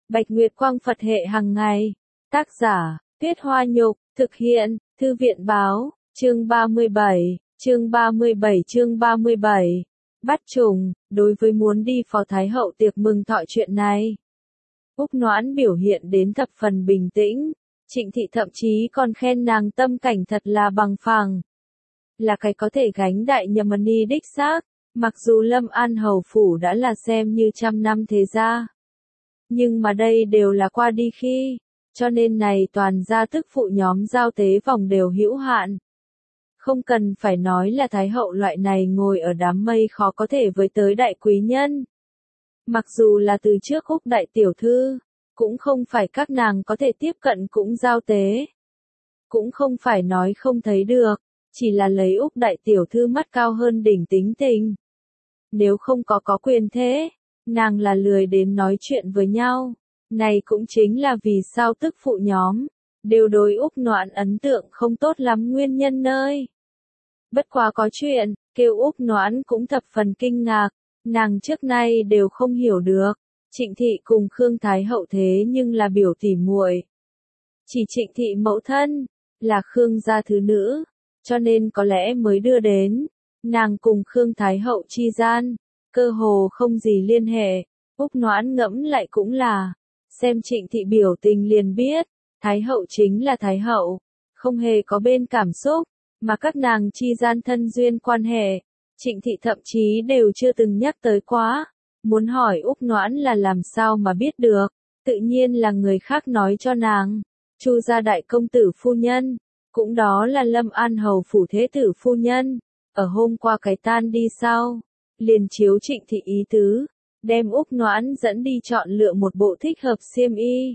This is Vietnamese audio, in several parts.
Bạch Nguyệt Quang Phật hệ hàng ngày. Tác giả, Tuyết Hoa Nhục, thực hiện, Thư viện Báo, chương 37, chương 37. Bắt trùng, đối với muốn đi Phó Thái Hậu tiệc mừng thọ chuyện này. Úc Noãn biểu hiện đến thập phần bình tĩnh, Trịnh Thị thậm chí còn khen nàng tâm cảnh thật là bằng phẳng. Là cái có thể gánh đại nhậm ni đích xác, mặc dù Lâm An Hầu Phủ đã là xem như trăm năm thế gia. Nhưng mà đây đều là qua đi khi, cho nên này toàn gia tức phụ nhóm giao tế vòng đều hữu hạn. Không cần phải nói là Thái Hậu loại này ngồi ở đám mây khó có thể với tới đại quý nhân. Mặc dù là từ trước Úc đại tiểu thư, cũng không phải các nàng có thể tiếp cận cũng giao tế. Cũng không phải nói không thấy được, chỉ là lấy Úc đại tiểu thư mắt cao hơn đỉnh tính tình. Nếu không có quyền thế, nàng là lười đến nói chuyện với nhau. Này cũng chính là vì sao tức phụ nhóm, đều đối Úc Noãn ấn tượng không tốt lắm nguyên nhân nơi. Bất quá có chuyện, kêu Úc Noãn cũng thập phần kinh ngạc, nàng trước nay đều không hiểu được. Trịnh Thị cùng Khương Thái Hậu thế nhưng là biểu tỉ muội. Chỉ Trịnh Thị mẫu thân, là Khương gia thứ nữ, cho nên có lẽ mới đưa đến. Nàng cùng Khương Thái Hậu chi gian, cơ hồ không gì liên hệ. Úc Noãn ngẫm lại cũng là, xem Trịnh Thị biểu tình liền biết, Thái Hậu chính là Thái Hậu, không hề có bên cảm xúc, mà các nàng chi gian thân duyên quan hệ, Trịnh Thị thậm chí đều chưa từng nhắc tới quá. Muốn hỏi Úc Noãn là làm sao mà biết được, tự nhiên là người khác nói cho nàng. Chu gia đại công tử phu nhân, cũng đó là Lâm An Hầu Phủ thế tử phu nhân, ở hôm qua cái tan đi sau, liền chiếu Trịnh Thị ý tứ, đem Úc Noãn dẫn đi chọn lựa một bộ thích hợp xiêm y.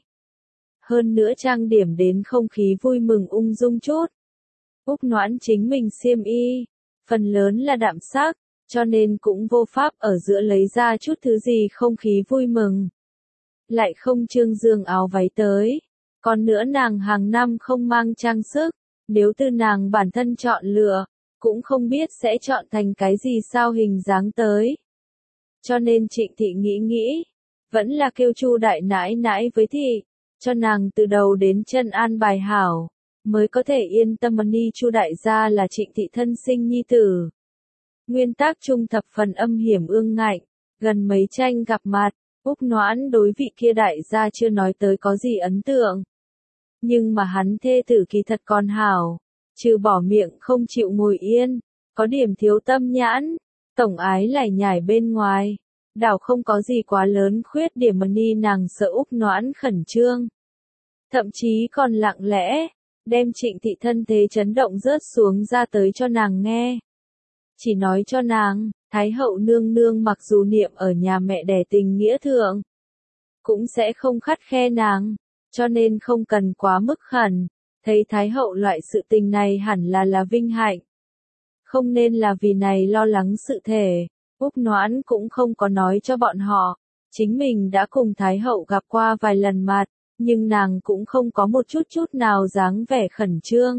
Hơn nữa trang điểm đến không khí vui mừng ung dung chút. Úc Noãn chính mình xiêm y, phần lớn là đạm sắc, cho nên cũng vô pháp ở giữa lấy ra chút thứ gì không khí vui mừng. Lại không trương dương áo váy tới, còn nữa nàng hàng năm không mang trang sức, nếu từ nàng bản thân chọn lựa, cũng không biết sẽ chọn thành cái gì sao hình dáng tới. Cho nên Trịnh Thị nghĩ, vẫn là kêu Chu đại nãi nãi với Thị, cho nàng từ đầu đến chân an bài hảo, mới có thể yên tâm ni Chu đại gia là Trịnh Thị thân sinh nhi tử. Nguyên tác trung thập phần âm hiểm ương ngạnh, gần mấy tranh gặp mặt, Úc Noãn đối vị kia đại gia chưa nói tới có gì ấn tượng. Nhưng mà hắn thê tử kỳ thật còn hảo, trừ bỏ miệng không chịu ngồi yên, có điểm thiếu tâm nhãn, tổng ái lải nhải bên ngoài, đảo không có gì quá lớn khuyết điểm mà ni nàng sợ Úc Noãn khẩn trương. Thậm chí còn lặng lẽ, đem Trịnh Thị thân thế chấn động rớt xuống ra tới cho nàng nghe. Chỉ nói cho nàng, Thái Hậu nương nương mặc dù niệm ở nhà mẹ đẻ tình nghĩa thượng, cũng sẽ không khắt khe nàng, cho nên không cần quá mức khẩn, thấy Thái Hậu loại sự tình này hẳn là vinh hạnh. Không nên là vì này lo lắng sự thể, Úc Noãn cũng không có nói cho bọn họ, chính mình đã cùng Thái Hậu gặp qua vài lần mặt, nhưng nàng cũng không có một chút nào dáng vẻ khẩn trương.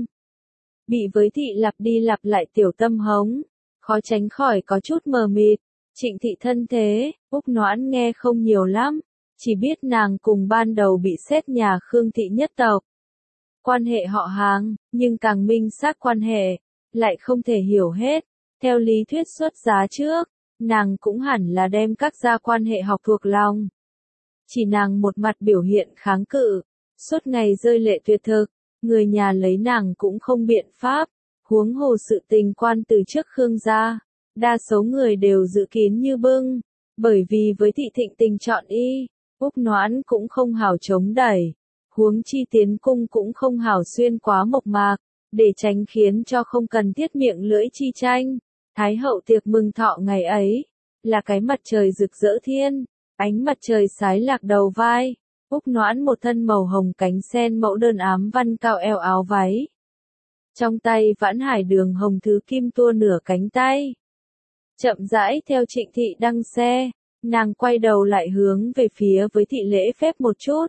Bị với Thị lặp đi lặp lại tiểu tâm hống, khó tránh khỏi có chút mờ mịt. Trịnh Thị thân thế, Úc Noãn nghe không nhiều lắm, chỉ biết nàng cùng ban đầu bị xét nhà Khương Thị nhất tộc. Quan hệ họ hàng, nhưng càng minh xác quan hệ, lại không thể hiểu hết. Theo lý thuyết xuất giá trước, nàng cũng hẳn là đem các gia quan hệ học thuộc lòng. Chỉ nàng một mặt biểu hiện kháng cự, suốt ngày rơi lệ tuyệt thực, người nhà lấy nàng cũng không biện pháp. Huống hồ sự tình quan từ trước Khương gia, đa số người đều dự kín như bưng, bởi vì với Thị thịnh tình chọn y, Úc Noãn cũng không hảo chống đẩy, huống chi tiến cung cũng không hảo xuyên quá mộc mạc, để tránh khiến cho không cần thiết miệng lưỡi chi tranh. Thái Hậu tiệc mừng thọ ngày ấy, là cái mặt trời rực rỡ thiên, ánh mặt trời xái lạc đầu vai, Úc Noãn một thân màu hồng cánh sen mẫu đơn ám văn cao eo áo váy. Trong tay vãn hải đường hồng thứ kim tua nửa cánh tay. Chậm rãi theo Trịnh Thị đăng xe, nàng quay đầu lại hướng về phía với Thị lễ phép một chút.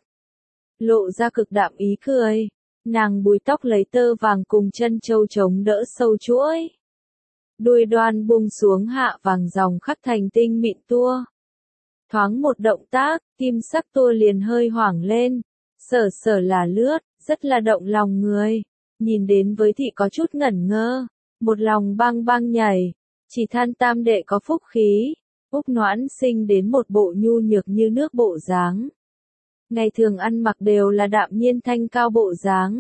Lộ ra cực đạm ý cười, nàng búi tóc lấy tơ vàng cùng chân châu chống đỡ sâu chuỗi. Đuôi đoan buông xuống hạ vàng dòng khắc thành tinh mịn tua. Thoáng một động tác, kim sắc tua liền hơi hoảng lên. Sở sở là lướt, rất là động lòng người. Nhìn đến với thị có chút ngẩn ngơ. Một lòng bang bang nhảy. Chỉ than tam đệ có phúc khí. Úc Noãn sinh đến một bộ nhu nhược như nước bộ dáng. Ngày thường ăn mặc đều là đạm nhiên thanh cao bộ dáng.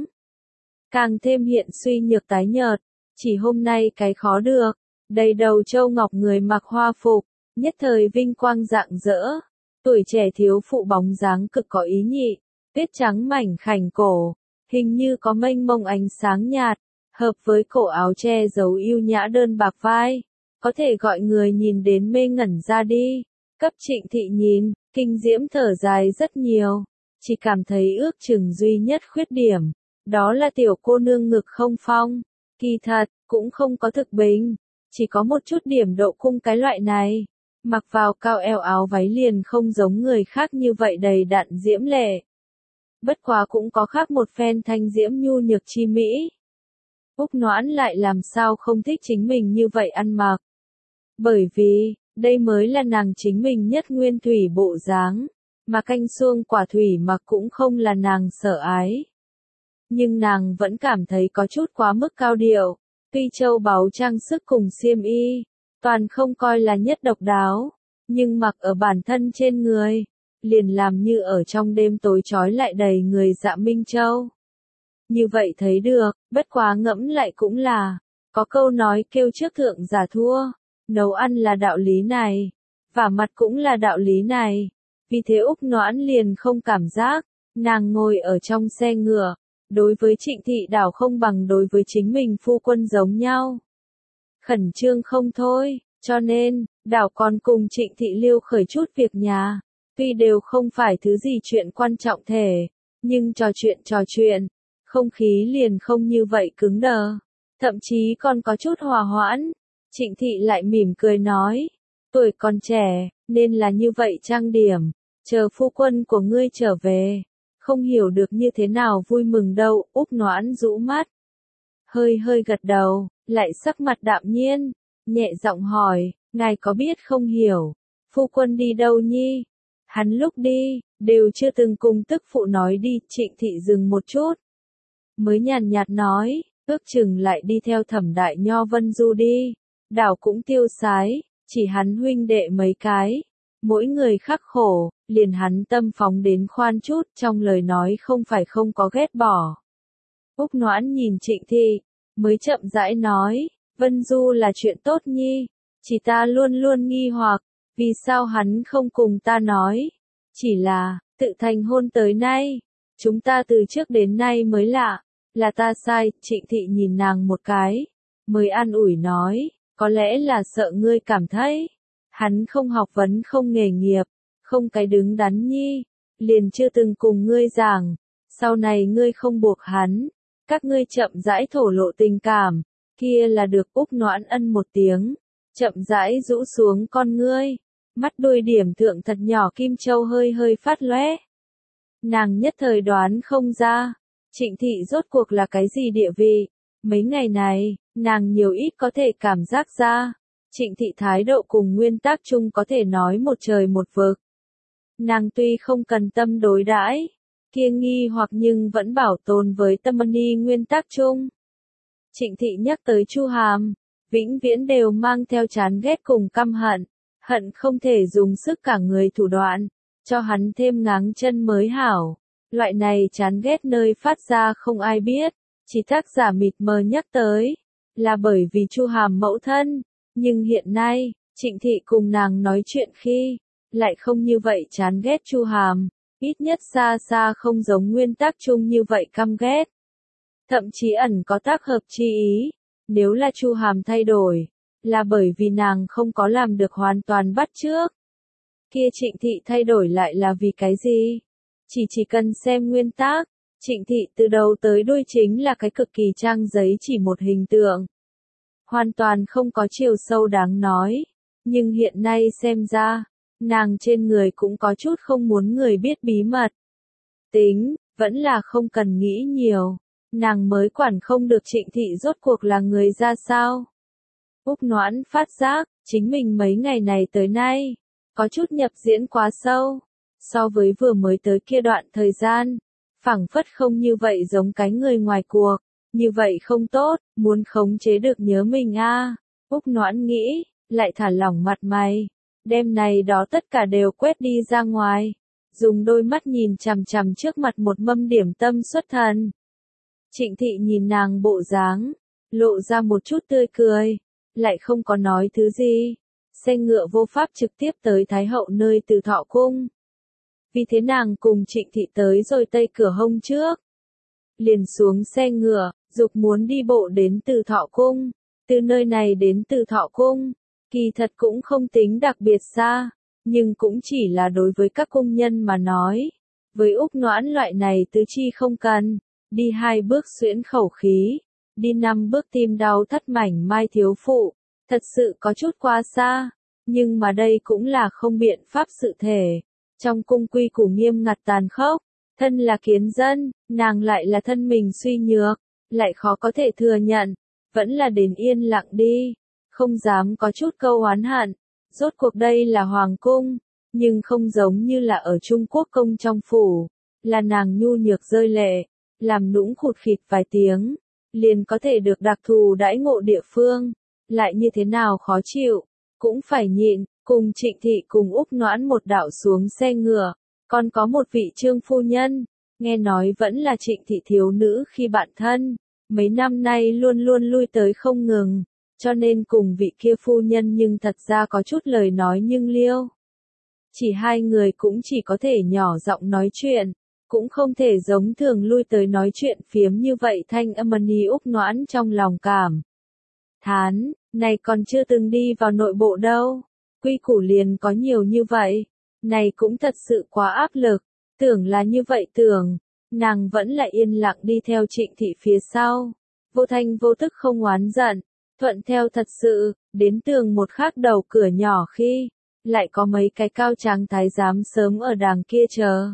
Càng thêm hiện suy nhược tái nhợt. Chỉ hôm nay cái khó được. Đầy đầu châu ngọc người mặc hoa phục. Nhất thời vinh quang rạng rỡ. Tuổi trẻ thiếu phụ bóng dáng cực có ý nhị. Tuyết trắng mảnh khảnh cổ. Hình như có mênh mông ánh sáng nhạt. Hợp với cổ áo che giấu yêu nhã đơn bạc vai. Có thể gọi người nhìn đến mê ngẩn ra đi. Cấp Trịnh Thị nhìn, kinh diễm thở dài rất nhiều. Chỉ cảm thấy ước chừng duy nhất khuyết điểm. Đó là tiểu cô nương ngực không phong. Kỳ thật, cũng không có thực bình. Chỉ có một chút điểm độ cung cái loại này. Mặc vào cao eo áo váy liền không giống người khác như vậy đầy đặn diễm lệ. Bất quá cũng có khác một phen thanh diễm nhu nhược chi mỹ. Úc Noãn lại làm sao không thích chính mình như vậy ăn mặc. Bởi vì, đây mới là nàng chính mình nhất nguyên thủy bộ dáng, mà canh xuông quả thủy mặc cũng không là nàng sợ ái. Nhưng nàng vẫn cảm thấy có chút quá mức cao điệu, tuy châu báu trang sức cùng xiêm y, toàn không coi là nhất độc đáo, nhưng mặc ở bản thân trên người, liền làm như ở trong đêm tối trói lại đầy người dạ Minh Châu. Như vậy thấy được, bất quá ngẫm lại cũng là, có câu nói kêu trước thượng giả thua, nấu ăn là đạo lý này, vả mặt cũng là đạo lý này, vì thế Úc Noãn liền không cảm giác, nàng ngồi ở trong xe ngựa, đối với Trịnh Thị đảo không bằng đối với chính mình phu quân giống nhau. Khẩn trương không thôi, cho nên, đảo còn cùng Trịnh Thị liêu khởi chút việc nhà, tuy đều không phải thứ gì chuyện quan trọng thể, nhưng trò chuyện, không khí liền không như vậy cứng đờ, thậm chí còn có chút hòa hoãn. Trịnh Thị lại mỉm cười nói, tuổi còn trẻ, nên là như vậy trang điểm, chờ phu quân của ngươi trở về, không hiểu được như thế nào vui mừng đâu. Úc Noãn rũ mắt, hơi hơi gật đầu, lại sắc mặt đạm nhiên, nhẹ giọng hỏi, ngài có biết không hiểu, phu quân đi đâu nhi? Hắn lúc đi, đều chưa từng cùng tức phụ nói đi. Trịnh Thị dừng một chút, mới nhàn nhạt nói, ước chừng lại đi theo Thẩm Đại Nho Vân Du đi, đảo cũng tiêu sái, chỉ hắn huynh đệ mấy cái, mỗi người khắc khổ, liền hắn tâm phóng đến khoan chút, trong lời nói không phải không có ghét bỏ. Úc Noãn nhìn Trịnh Thị, mới chậm rãi nói, Vân Du là chuyện tốt nhi, chỉ ta luôn luôn nghi hoặc, vì sao hắn không cùng ta nói, chỉ là, tự thành hôn tới nay, chúng ta từ trước đến nay mới lạ, là ta sai. Trịnh Thị nhìn nàng một cái, mới an ủi nói, có lẽ là sợ ngươi cảm thấy, hắn không học vấn không nghề nghiệp, không cái đứng đắn nhi, liền chưa từng cùng ngươi giảng, sau này ngươi không buộc hắn, các ngươi chậm rãi thổ lộ tình cảm, kia là được. Úc Noãn ân một tiếng, chậm rãi rũ xuống con ngươi, mắt đôi điểm thượng thật nhỏ kim châu hơi hơi phát lóe. Nàng nhất thời đoán không ra, Trịnh Thị rốt cuộc là cái gì địa vị, mấy ngày này, nàng nhiều ít có thể cảm giác ra, Trịnh Thị thái độ cùng nguyên tắc chung có thể nói một trời một vực. Nàng tuy không cần tâm đối đãi, kia nghi hoặc nhưng vẫn bảo tồn với tâm ni nguyên tắc chung. Trịnh Thị nhắc tới Chu Hàm, vĩnh viễn đều mang theo chán ghét cùng căm hận, hận không thể dùng sức cả người thủ đoạn, cho hắn thêm ngáng chân mới hảo. Loại này chán ghét nơi phát ra không ai biết, chỉ tác giả mịt mờ nhắc tới, là bởi vì Chu Hàm mẫu thân, nhưng hiện nay, Trịnh Thị cùng nàng nói chuyện khi, lại không như vậy chán ghét Chu Hàm, ít nhất xa xa không giống nguyên tắc chung như vậy căm ghét. Thậm chí ẩn có tác hợp chi ý, nếu là Chu Hàm thay đổi, là bởi vì nàng không có làm được hoàn toàn bắt chước. Kia Trịnh Thị thay đổi lại là vì cái gì? Chỉ cần xem nguyên tắc, Trịnh Thị từ đầu tới đuôi chính là cái cực kỳ trang giấy chỉ một hình tượng. Hoàn toàn không có chiều sâu đáng nói, nhưng hiện nay xem ra, nàng trên người cũng có chút không muốn người biết bí mật. Tính, vẫn là không cần nghĩ nhiều, nàng mới quản không được Trịnh Thị rốt cuộc là người ra sao. Úc Noãn phát giác, chính mình mấy ngày này tới nay, có chút nhập diễn quá sâu. So với vừa mới tới kia đoạn thời gian, phảng phất không như vậy giống cái người ngoài cuộc, như vậy không tốt, muốn khống chế được nhớ mình a. Úc Noãn nghĩ, lại thả lỏng mặt mày, đêm này đó tất cả đều quét đi ra ngoài, dùng đôi mắt nhìn chằm chằm trước mặt một mâm điểm tâm xuất thần. Trịnh Thị nhìn nàng bộ dáng, lộ ra một chút tươi cười, lại không có nói thứ gì. Xe ngựa vô pháp trực tiếp tới Thái Hậu nơi Từ Thọ Cung. Vì thế nàng cùng Trịnh Thị tới rồi tây cửa hông trước. Liền xuống xe ngựa, dục muốn đi bộ đến Từ Thọ Cung. Từ nơi này đến Từ Thọ Cung, kỳ thật cũng không tính đặc biệt xa, nhưng cũng chỉ là đối với các cung nhân mà nói. Với Úc Noãn loại này tứ chi không cần, đi 2 bước xuyễn khẩu khí, đi 5 bước tim đau thắt mảnh mai thiếu phụ, thật sự có chút quá xa, nhưng mà đây cũng là không biện pháp sự thể. Trong cung quy củ nghiêm ngặt tàn khốc, thân là kiến dân, nàng lại là thân mình suy nhược, lại khó có thể thừa nhận, vẫn là đến yên lặng đi, không dám có chút câu oán hận. Rốt cuộc đây là hoàng cung, nhưng không giống như là ở Trung Quốc công trong phủ, là nàng nhu nhược rơi lệ, làm nũng khụt khịt vài tiếng, liền có thể được đặc thù đãi ngộ địa phương, lại như thế nào khó chịu, cũng phải nhịn. Cùng Trịnh Thị cùng Úc Noãn một đạo xuống xe ngựa, còn có một vị trương phu nhân, nghe nói vẫn là Trịnh Thị thiếu nữ khi bạn thân, mấy năm nay luôn luôn lui tới không ngừng, cho nên cùng vị kia phu nhân nhưng thật ra có chút lời nói nhưng liêu. Chỉ hai người cũng chỉ có thể nhỏ giọng nói chuyện, cũng không thể giống thường lui tới nói chuyện phiếm như vậy. Thanh âm ni Úc Noãn trong lòng cảm thán, này còn chưa từng đi vào nội bộ đâu. Quy củ liền có nhiều như vậy, này cũng thật sự quá áp lực, tưởng là như vậy tưởng, nàng vẫn lại yên lặng đi theo Trịnh Thị phía sau, vô thanh vô tức không oán giận, thuận theo thật sự, đến tường một khác đầu cửa nhỏ khi, lại có mấy cái cao tráng thái giám sớm ở đàng kia chờ.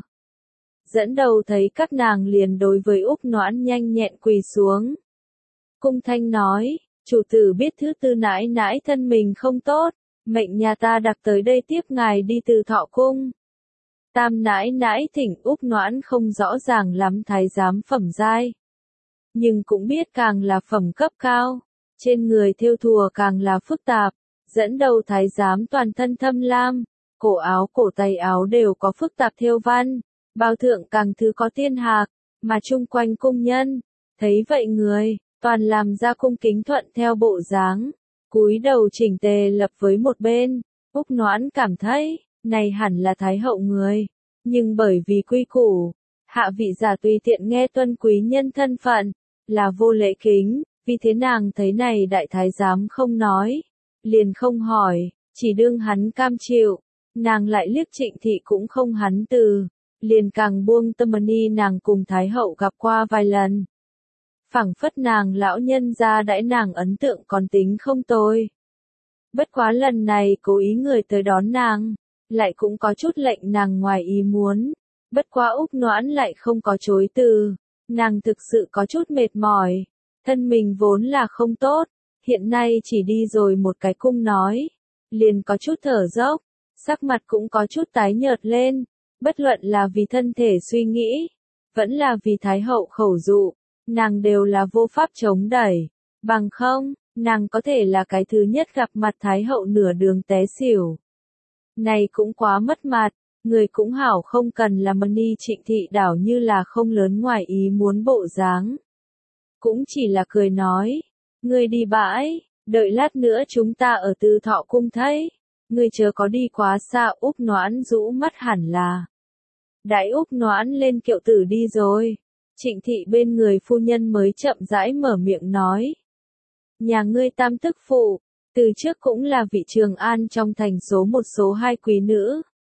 Dẫn đầu thấy các nàng liền đối với Úc Noãn nhanh nhẹn quỳ xuống. Cung thanh nói, chủ tử biết thứ tư nãi nãi thân mình không tốt, mệnh nhà ta đặc tới đây tiếp ngài đi Từ Thọ Cung. Tam nãi nãi thỉnh. Úc Noãn không rõ ràng lắm thái giám phẩm giai, nhưng cũng biết càng là phẩm cấp cao, trên người thêu thùa càng là phức tạp, dẫn đầu thái giám toàn thân thâm lam, cổ áo cổ tay áo đều có phức tạp thêu văn, bao thượng càng thứ có tiên hạc, mà chung quanh cung nhân, thấy vậy người, toàn làm ra cung kính thuận theo bộ dáng. Cúi đầu chỉnh tề lập với một bên, Úc Noãn cảm thấy, này hẳn là Thái Hậu người, nhưng bởi vì quy củ, hạ vị giả tùy tiện nghe tuân quý nhân thân phận, là vô lễ kính, vì thế nàng thấy này đại thái giám không nói, liền không hỏi, chỉ đương hắn cam chịu, nàng lại liếc Trịnh Thị cũng không hắn từ, liền càng buông tâm ni nàng cùng Thái Hậu gặp qua vài lần. Phảng phất nàng lão nhân gia đãi nàng ấn tượng còn tính không tồi. Bất quá lần này cố ý người tới đón nàng, lại cũng có chút lệnh nàng ngoài ý muốn. Bất quá Úc Noãn lại không có chối từ, nàng thực sự có chút mệt mỏi, thân mình vốn là không tốt, hiện nay chỉ đi rồi một cái cung nói, liền có chút thở dốc, sắc mặt cũng có chút tái nhợt lên, bất luận là vì thân thể suy nghĩ, vẫn là vì Thái Hậu khẩu dụ. Nàng đều là vô pháp chống đẩy, bằng không, nàng có thể là cái thứ nhất gặp mặt Thái Hậu nửa đường té xỉu. Này cũng quá mất mặt, người cũng hảo không cần là ni Trịnh Thị đảo như là không lớn ngoài ý muốn bộ dáng. Cũng chỉ là cười nói, ngươi đi bãi, đợi lát nữa chúng ta ở Từ Thọ Cung thấy, ngươi chớ có đi quá xa. Úc Noãn rũ mắt hẳn là. Đãi Úc Noãn lên kiệu tử đi rồi. Trịnh Thị bên người phu nhân mới chậm rãi mở miệng nói. Nhà ngươi tam tức phụ, từ trước cũng là vị Trường An trong thành số một số hai quý nữ.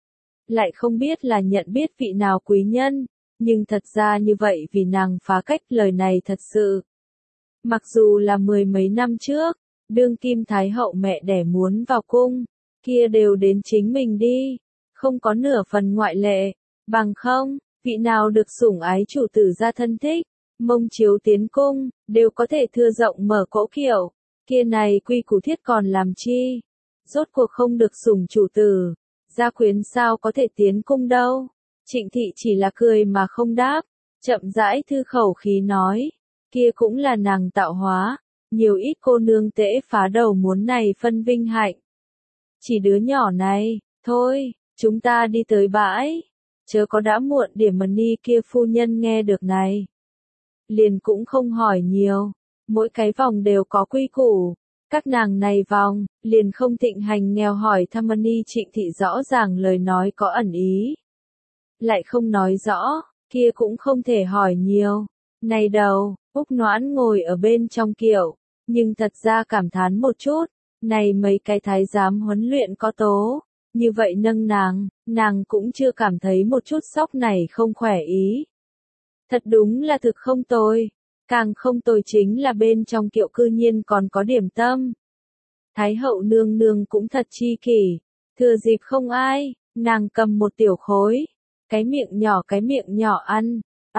Lại không biết là nhận biết vị nào quý nhân, nhưng thật ra như vậy vì nàng phá cách lời này thật sự. Mặc dù là 10 mấy năm trước, đương kim Thái Hậu mẹ đẻ muốn vào cung, kia đều đến chính mình đi, không có nửa phần ngoại lệ, bằng không. Vị nào được sủng ái chủ tử gia thân thích, mông chiếu tiến cung, đều có thể thưa rộng mở cỗ kiệu, kia này quy củ thiết còn làm chi, rốt cuộc không được sủng chủ tử, Gia quyến sao có thể tiến cung đâu. Trịnh Thị chỉ là cười mà không đáp, chậm rãi thư khẩu khí nói, kia cũng là nàng tạo hóa, nhiều ít cô nương tễ phá đầu muốn này phân vinh hạnh. Chỉ đứa nhỏ này, thôi, chúng ta đi tới bãi, chớ có đã muộn điểm mà ni kia phu nhân nghe được này. Liền cũng không hỏi nhiều, mỗi cái vòng đều có quy củ, các nàng này vòng, liền không thịnh hành nghèo hỏi thăm ni Trịnh Thị rõ ràng lời nói có ẩn ý. Lại không nói rõ, kia cũng không thể hỏi nhiều. Này đầu, Úc Noãn ngồi ở bên trong kiệu, nhưng thật ra cảm thán một chút, này mấy cái thái giám huấn luyện có tố, như vậy nâng nàng cũng chưa cảm thấy một chút sóc này không khỏe ý. Thật đúng là thực không tồi, càng không tồi chính là bên trong kiệu cư nhiên còn có điểm tâm. Thái hậu nương nương cũng thật chi kỷ, thừa dịp không ai, nàng cầm một tiểu khối, cái miệng nhỏ ăn,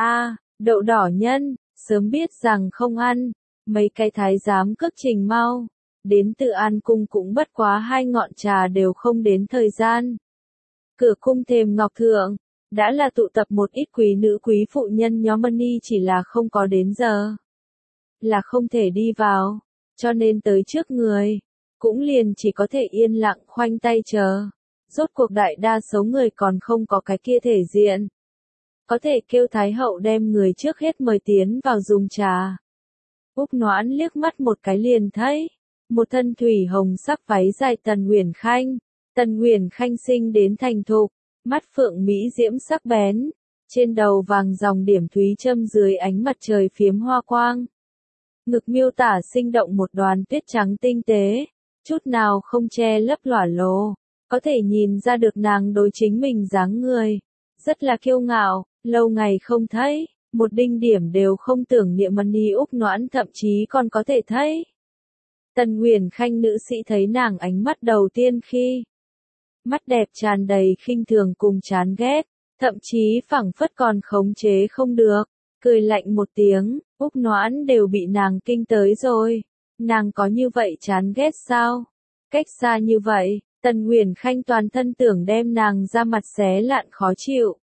đậu đỏ nhân, sớm biết rằng không ăn, mấy cái thái giám cước trình mau, đến Tự An cung cũng bất quá 2 ngọn trà đều không đến thời gian. Cửa cung thềm ngọc thượng, đã là tụ tập một ít quý nữ quý phụ nhân nhóm ni chỉ là không có đến giờ. Là không thể đi vào, cho nên tới trước người, cũng liền chỉ có thể yên lặng khoanh tay chờ. Rốt cuộc đại đa số người còn không có cái kia thể diện. Có thể kêu Thái hậu đem người trước hết mời tiến vào dùng trà. Úc Noãn liếc mắt một cái liền thấy, một thân thủy hồng sắc váy dài Tần Uyển Khanh. Tần Uyển Khanh sinh đến thành thục, mắt phượng mỹ diễm sắc bén, trên đầu vàng dòng điểm thúy châm dưới ánh mặt trời phiếm hoa quang. Ngực miêu tả sinh động một đoàn tuyết trắng tinh tế, chút nào không che lấp lỏa lồ, có thể nhìn ra được nàng đối chính mình dáng người, rất là kiêu ngạo, lâu ngày không thấy, một đinh điểm đều không tưởng niệm ni Úc Noãn thậm chí còn có thể thấy. Tần Uyển Khanh nữ sĩ thấy nàng ánh mắt đầu tiên khi mắt đẹp tràn đầy khinh thường cùng chán ghét, thậm chí phảng phất còn khống chế không được, cười lạnh một tiếng, Úc Noãn đều bị nàng kinh tới rồi, nàng có như vậy chán ghét sao? Cách xa như vậy, Tần Uyển Khanh toàn thân tưởng đem nàng ra mặt xé lạn khó chịu.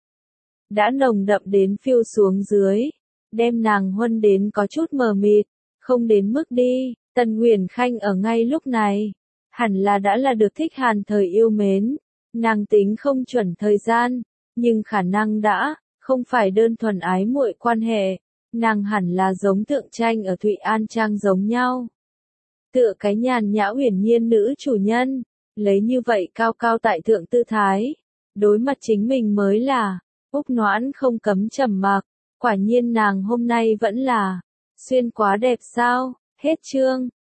Đã nồng đậm đến phiêu xuống dưới, đem nàng huân đến có chút mờ mịt, không đến mức đi, Tần Uyển Khanh ở ngay lúc này, hẳn là đã là được thích Hàn thời yêu mến, nàng tính không chuẩn thời gian, nhưng khả năng đã, không phải đơn thuần ái muội quan hệ, nàng hẳn là giống tượng tranh ở Thụy An Trang giống nhau. Tựa cái nhàn nhã uyển nhiên nữ chủ nhân, lấy như vậy cao cao tại thượng tư thái, đối mặt chính mình mới là, Úc Noãn không cấm trầm mặc, quả nhiên nàng hôm nay vẫn là, xuyên quá đẹp sao, hết chương.